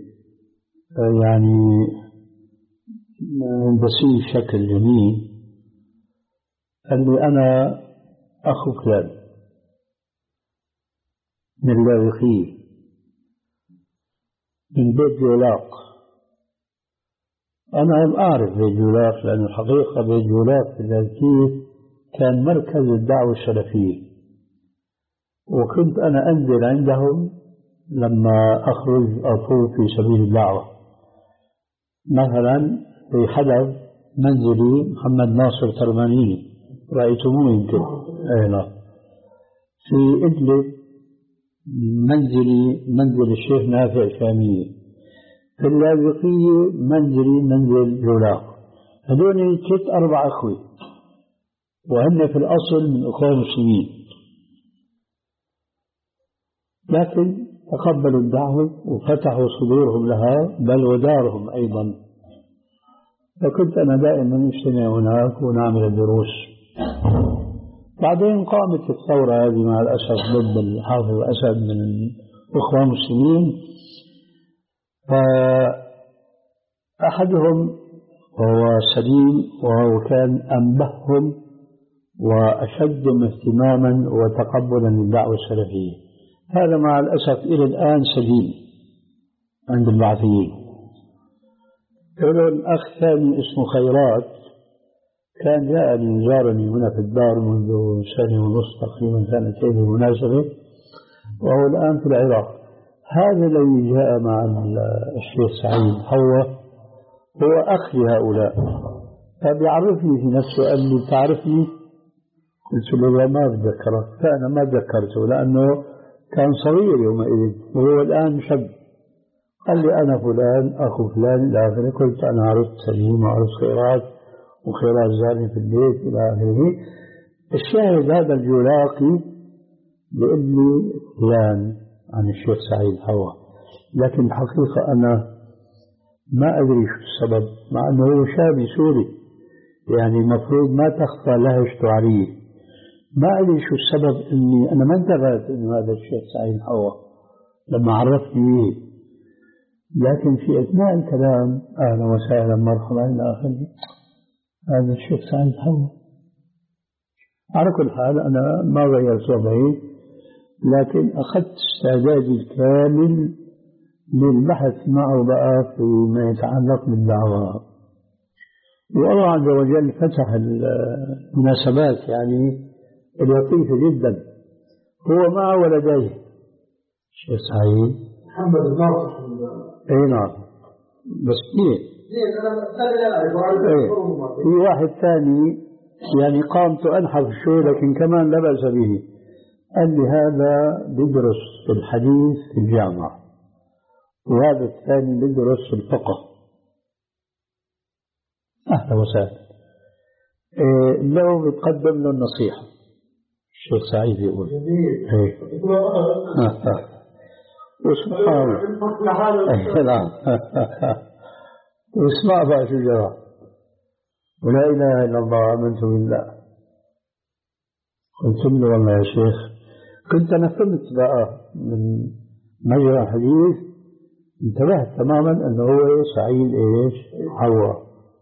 يعني بسيط شكل جميل. قال لي أنا أخو فلان من اللاذقية من بيت جولاق. أنا أعرف بيت جولاق لأن الحقيقة بيت جولاق في اللاذقية كان مركز الدعوة السلفية وكنت أنا أنزل عندهم لما أخرج أطوف في سبيل الدعوة. مثلا في حلب منزلي محمد ناصر ترماني رأيتموه يمكن أهلا. في إدلب منزلي منزل الشيخ نافع شامية. في اللاذقية منزلي منزل جولاق. هذول ست أربع أخوة وهن في الأصل من أخوة المسلمين لكن تقبلوا الدعوة وفتحوا صدورهم لها بل ودارهم أيضا. فكنت أنا دائما اجتمع هناك ونعمل الدروس. بعدين قامت الثورة هذه مع الأسف ضد الحافظ أسد من الأخوة المسلمين. فأحدهم وهو سليم وهو كان أنبههم وأشدهم اهتماما وتقبلا للدعوة السلفية. هذا مع الأسف إلى الآن سجين عند البعثيين. الأخ ثاني اسمه خيرات كان جاءني زارني هنا في الدار منذ سنة ونصف تقريبا سنتين بالمناسبة وهو الآن في العراق. هذا الذي جاء مع الشيخ سعيد حوا هو أخ لهؤلاء. فبيعرفني في نفسه قال لي تعرفني؟ قلت له لا ما بتذكره، فأنا ما تذكرته لأنه كان صغير يومئذ وهو الآن شاب. قال لي أنا فلان أخو فلان إلى آخره. قلت أنا عرفت سليم وعرفت خيرات وخيرات زاني في البيت إلى آخره. الشاهد هذا الجولاقي لابني فلان عن الشيخ سعيد حوا، لكن الحقيقة أنا ما أدري شو السبب، مع أنه هو شامي سوري يعني المفروض ما تخفى لهجته عليه. ما أدري شو السبب إني أنا ما انتبهت إنه هذا الشيخ سعيد حوا لما عرفني، لكن في أثناء الكلام أهلا وسهلا مرحبا إلى آخره هذا الشيخ سعيد حوا. على كل حال أنا ما غيرت وضعي، لكن أخذت استعدادي الكامل للبحث معه بقى فيما يتعلق بالدعوة. والله عز وجل فتح المناسبات يعني لطيفة جدا. هو مع ولديه الشيخ سعيد محمد الناصر. اي نعم، بس اثنين. في واحد ثاني يعني قامته أنحف شوي لكن كمان لا بأس به. قال لي هذا بيدرس في الحديث في الجامعة وهذا الثاني بيدرس في الفقه. أهلا وسهلا. إيه لو بتقدم له النصيحة الشيخ سعيد يقول إيه. وسبحان الله نعم واسمع بقى شو جرى. ولا إله إلا الله آمنت بالله. قلت له والله يا شيخ كنت أنا فهمت بقى من مجرى الحديث، انتبهت تماما أنه هو سعيد إيش حوا.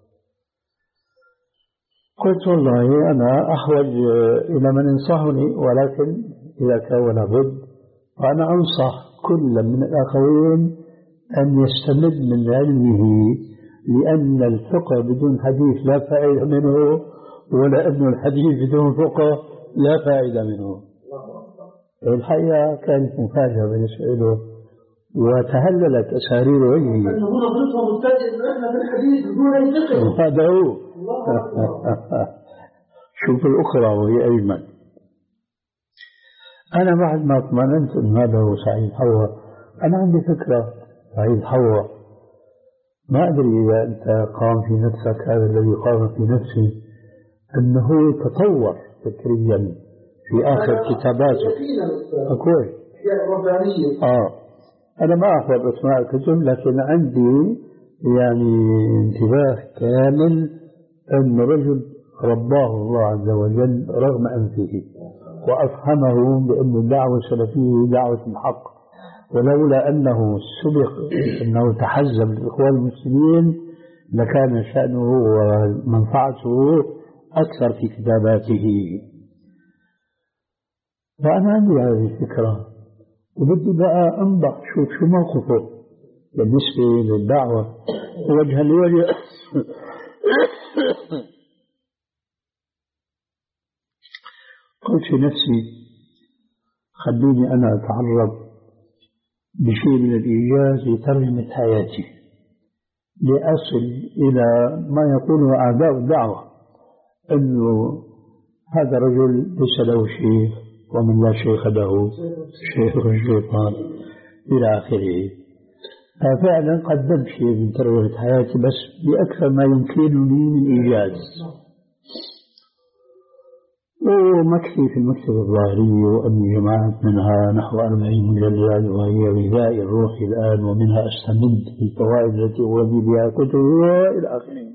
قلت والله أنا أحوج إلى من ينصحني، ولكن إذا كان لابد فأنا أنصح كل من الآخرين أن يستمد من علمه، لأن الفقه بدون حديث لا فائدة منه، ولا أن الحديث بدون فقه لا فائدة منه. الحقيقة كانت مفاجأة بالنسبة له وتهللت أسارير وجهه. أنه نظرته مبتدئ أن الحديث بدون أي فقه. هذا هو. شوف الأخرى وهي أيمن. أنا بعد ما اطمئننت أن هذا هو سعيد حوا، أنا عندي فكرة. سعيد حوا ما أدري إذا أنت قام في نفسك هذا الذي قام في نفسي، أنه تطور فكريا في آخر كتاباته. أقول آه أنا ما أحفظ أسماء الكتب، لكن عندي يعني انتباه كامل أن رجل رباه الله عز وجل رغم أنفه، وأفهمه بأن الدعوة السلفية دعوة الحق، ولولا أنه سبق أنه تحزب الإخوان المسلمين لكان شأنه ومنفعته أكثر في كتاباته. فأنا عندي هذه الفكرة وبدي بقى أنضح شوف شو موقفه بالنسبة للدعوة وجها لوجه. قلت في نفسي خليني أنا أتعرض بشيء من الإيجاز لترجمة حياتي لأصل إلى ما يقوله أعداء الدعوة، أنه هذا رجل ليس له شيخ ومن لا شيخ له شيخ الشيطان إلى آخره. ففعلا قدمت شيء من ترجمة حياتي بس بأكثر ما يمكنني من إيجاز، ومكفي في المكتبة الظاهرية وأن جماعة منها نحو أربعين مجلد، وهي غذاء الروح الآن، ومنها أستمد الفوائد التي أولي بها كتبها إلى آخره.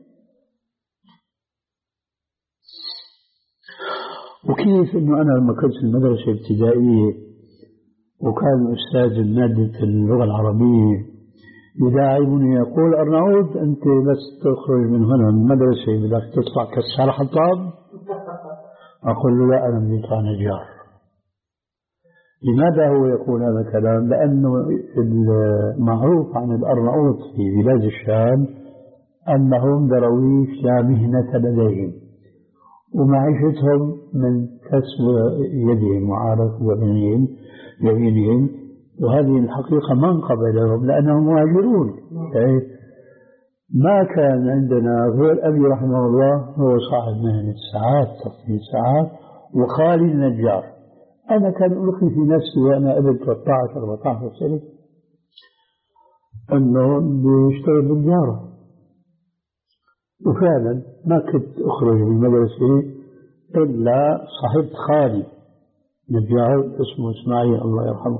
وكيف أنه أنا لما كنت في المدرسة الابتدائية وكان أستاذ المادة اللغة العربية يداعبني يقول أرناؤوط أنت بس تخرج من هنا من المدرسة بدك تطلع كسر حطاب، أقول له لا أنا بدي أطلع نجار. لماذا هو يقول هذا الكلام؟ لأنه المعروف عن الأرناؤوط في بلاد الشام أنهم درويش لا مهنة لديهم، ومعيشتهم من كسب يدهم وعارف يمينهم يمينهم، وهذه الحقيقة منقبة لهم لأنهم مهاجرون. ما كان عندنا غير أبي رحمه الله هو صاحب مهنة الساعات تصنيع الساعات، وخالي النجار. أنا كان ألقي في نفسي وأنا ابن ثلاثة عشر أربعة عشر سنة أنه بيشتغل بالنجارة، وفعلا ما كنت أخرج من المدرسة إلا صاحبت خالي نجار اسمه إسماعيل الله يرحمه،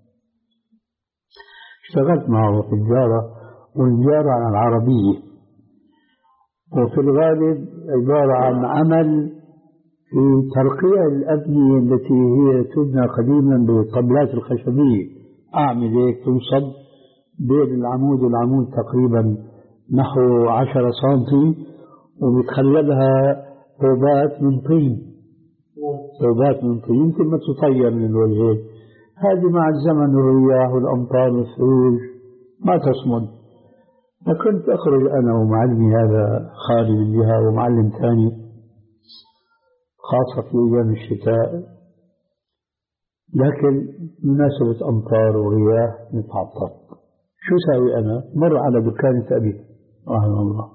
اشتغلت معه في النجارة، والنجارة عن العربية، وفي الغالب عبارة عن عمل في ترقيع الأبنية التي هي تبنى قديما بالطبلات الخشبية، أعمدة تنصب بين العمود والعمود تقريبا نحو عشرة سنتي، وبتخللها ثوبات من طين، ثوبات من طين ثم تطير من الوجهين. هذه مع الزمن والرياح والأمطار والثلوج ما تصمد. فكنت أخرج أنا ومعلمي هذا خالي من جهة ومعلم ثاني، خاصة في أيام الشتاء، لكن مناسبة أمطار ورياح نتعطل. شو ساوي أنا؟ مر على دكانة أبي رحمه الله،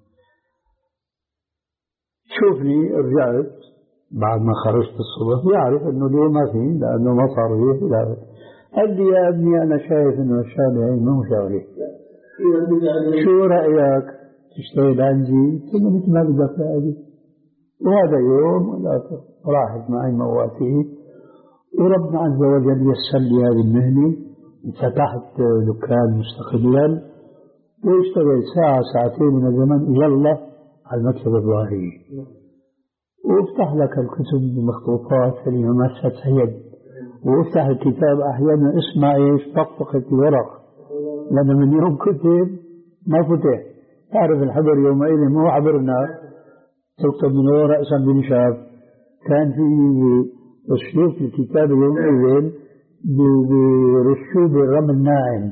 شوفني رجعت بعد ما خرجت الصبح، يعرف أنه اليوم ما فيه لأنه مطر ريح. قال لي يا ابني أنا شايف أنه الشارعين ما هو شاغلين، شو رأيك تشتغل عندي؟ قلت له مثل ما بدك يا أبي. وهذا يوم راحت معي مواتي، وربنا عز وجل يسر لي هذه المهنة، وفتحت دكان مستقلا واشتغل ساعة ساعتين من الزمن يلا على المكتبة الظاهرية، وافتح لك الكتب بمخطوطات الإمامات فتح يد، وافتح الكتاب أحيانا اسمع إيش طقطقة الورق، لأن من يوم كتب ما فتح. تعرف الحبر يومئذ مو عبرنا تكتب من ورق رأسا بنشاف، كان في أسلوب في الكتاب يومئذ برشوب الرمل الناعم،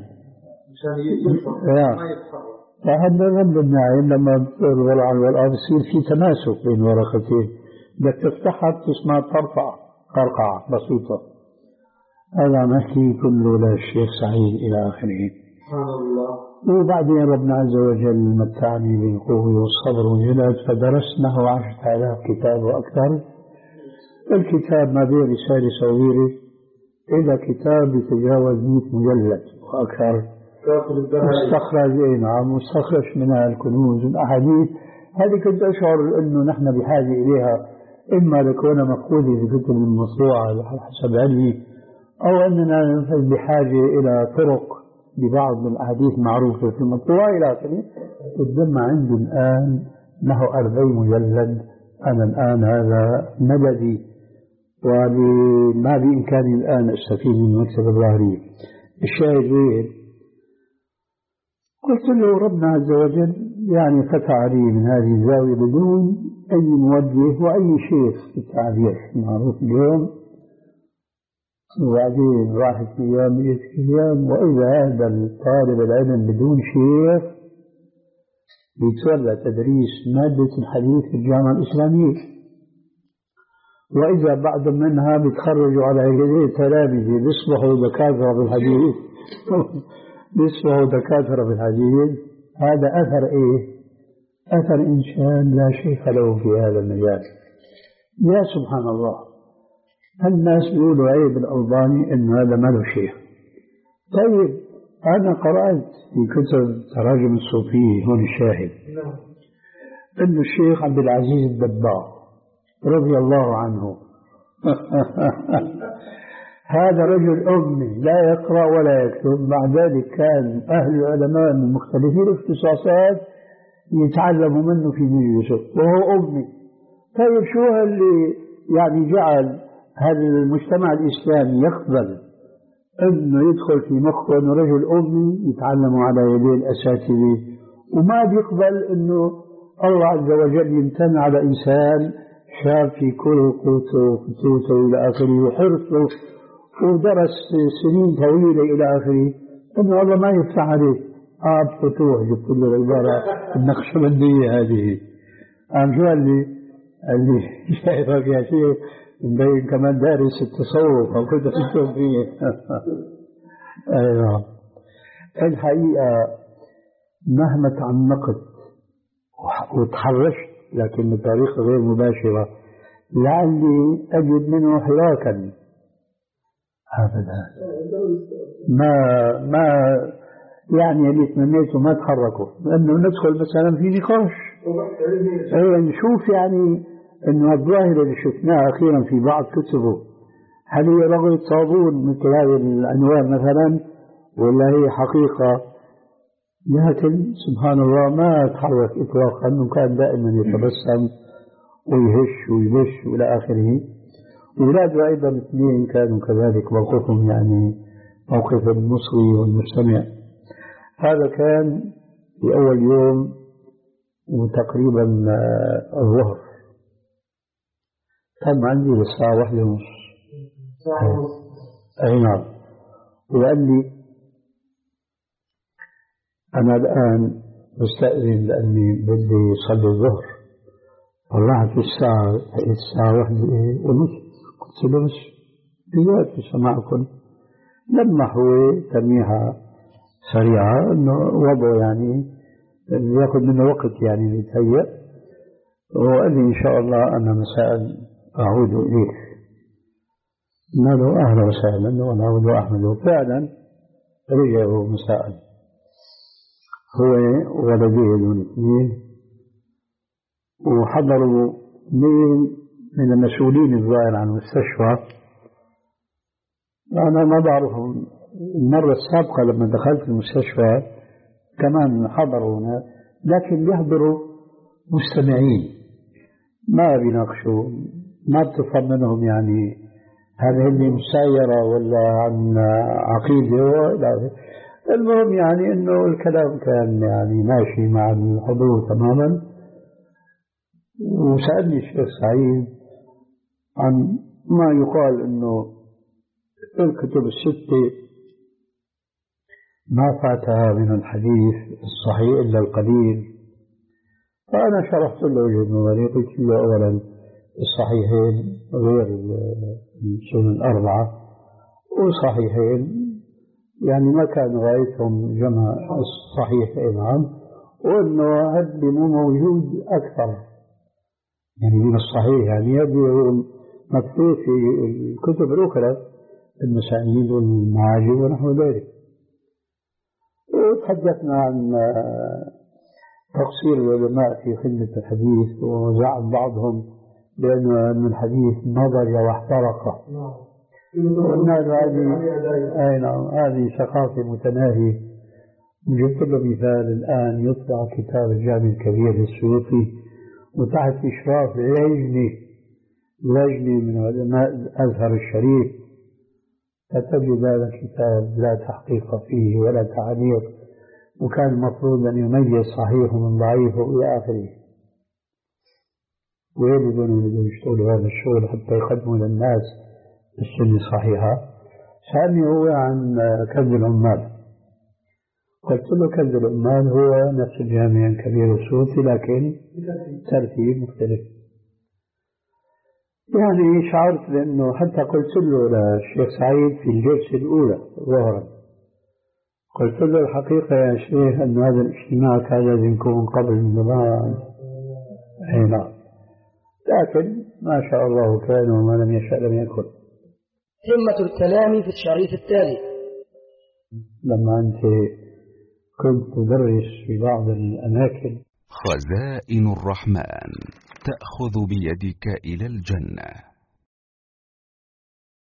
فهذا الرمل الناعم لما الورق على الورقة بصير في تماسك بين ورقتين، بدك تفتحها تسمع ترفع قرقعة بسيطة. هذا نحكي كله للشيخ سعيد إلى آخره. وبعدين ربنا عز وجل متعني بالقوة والصبر والجلد، فدرسناه عشرة آلاف كتاب وأكثر. الكتاب ما بين رسالة صغيرة إلى كتاب يتجاوز مئة مجلد وأكثر، مستخرج إيه نعم مستخرج منها الكنوز والأحاديث. هذه كنت أشعر أنه نحن بحاجة إليها، إما لكون مقولة في كتب المطبوعة على حسب علمي، أو أننا بحاجة إلى طرق ببعض من الأحاديث معروفة في المطبوعة إلى آخره. قدم عندي الآن نحو أربعين مجلد. أنا الآن هذا مددي، وما بإمكاني الآن أستفيد من المكتبة الظاهرية. الشاهد غير قلت له ربنا عز وجل يعني فتح علي من هذه الزاوية بدون أي موجه وأي شيخ في التعبير معروف اليوم. وبعدين راحت أيام مئة أيام، وإذا هذا الطالب العلم بدون شيخ بيتولى تدريس مادة الحديث في الجامعة الإسلامية، وإذا بعض منها بيتخرجوا على هيئة تلاميذ بيصبحوا دكاترة بالحديث بيصبحوا دكاترة بالحديث. هذا أثر إيه؟ أثر إنسان لا شيخ له في هذا المجال. يا سبحان الله، الناس بيقولوا عيب الألباني إنه هذا ما له شيخ. طيب أنا قرأت في كتب تراجم الصوفية هون الشاهد إنه الشيخ عبد العزيز الدباغ رضي الله عنه هذا رجل أمي لا يقرأ ولا يكتب، مع ذلك كان أهل العلماء من مختلفين الاختصاصات يتعلموا منه في مجلسه وهو أمي. طيب شو اللي يعني جعل هذا المجتمع الإسلامي يقبل أنه يدخل في مخه أنه رجل أمي يتعلموا على يدي الأساتذة، وما بيقبل أنه الله عز وجل يمتن على إنسان شاب في كل قوته وفتوته إلى آخره وحرصه ودرس سنين طويلة إلى آخره، أنه الله ما يفتح عليه آب فتوح. جبت له العبارة النقشبندية هذه. أم شو اللي اللي شايفك يا شيخ مبين كمان دارس التصوف أو كنت تكتب فيه. أيوة. الحقيقة مهما تعمقت وتحرشت لكن بطريقة غير مباشرة لعلي أجد منه حراكا. أبدا ما ما يعني اللي تمنيته ما تحركوا، لأنه ندخل مثلا في نقاش أيضا نشوف يعني أنه الظاهرة اللي شفناها أخيرا في بعض كتبه هل هي رغبة صابون مثل هذه الأنواع مثلا ولا هي حقيقة. لكن سبحان الله ما تحرك إطلاقا، أنه كان دائما يتبسم ويهش ويبش وإلى آخره. ولاده أيضا اثنين كانوا كذلك موقفهم يعني موقف المصري والمستمع. هذا كان في أول يوم وتقريبا الظهر، كان عندي للساعة واحدة ونص. أي نعم. وقال لي أنا الآن مستأذن لأني بدي صلي الظهر. طلعت الساعة الساعة واحدة ونص، قلت له بس بذات سماعكم. لما هو تلميحة سريعة إنه وضعه يعني يأخذ منه وقت يعني يتهيأ، وقال لي إن شاء الله أنا مساء أعود إليك. قلنا له أهلا وسهلا ونعود أحمد. وفعلا رجعوا مساء هو ولديه الاثنين، وحضروا اثنين من المسؤولين الظاهر عن المستشفى. أنا ما بعرفهم، المرة السابقة لما دخلت المستشفى كمان حضروا هنا، لكن بيحضروا مستمعين ما بيناقشوا، ما بتفهم منهم يعني هذه اللي مسايرة ولا عن عقيدة ولا. المهم يعني إنه الكلام كان يعني ماشي مع الحضور تماما. وسألني الشيخ سعيد عن ما يقال إنه الكتب الستة ما فاتها من الحديث الصحيح إلا القليل. فأنا شرحت له وجهة نظري، قلت له أولا الصحيحين غير السنن الأربعة، وصحيحين يعني ما كان غايتهم جمع الصحيحين نعم، وإنه هذا مو موجود أكثر يعني من الصحيح، يعني هذا مكتوب في الكتب الأخرى المسانيد والمعاجم ونحو ذلك. وتحدثنا عن تقصير العلماء في خدمة الحديث، وزعم بعضهم بأن الحديث نضج واحترق. هذه أي نعم هذه ثقافة متناهية. جبت له مثال الآن يطبع كتاب الجامع الكبير للسيوطي وتحت إشراف لجنة لجنة من علماء الأزهر الشريف، فتجد هذا الكتاب لا تحقيق فيه ولا تعليق، وكان المفروض أن يميز صحيحه من ضعيفه إلى آخره. ويريدون أن يشتغلوا هذا الشغل حتى يقدموا للناس السنة الصحيحة. سألني هو عن كنز العمال، قلت له كنز العمال هو نفس الجامع الكبير السيوطي لكن ترتيب مختلف. يعني شعرت بأنه حتى قلت له للشيخ سعيد في الجلسة الأولى ظهرا، قلت له الحقيقة يا شيخ أن هذا الاجتماع كان لازم يكون قبل زمان. أي نعم، لكن ما شاء الله كان وما لم يشاء لم يكن. همة الكلام في الشريط التالي. لما أنت كنت تدرس في بعض الأماكن. خزائن الرحمن تأخذ بيدك إلى الجنة.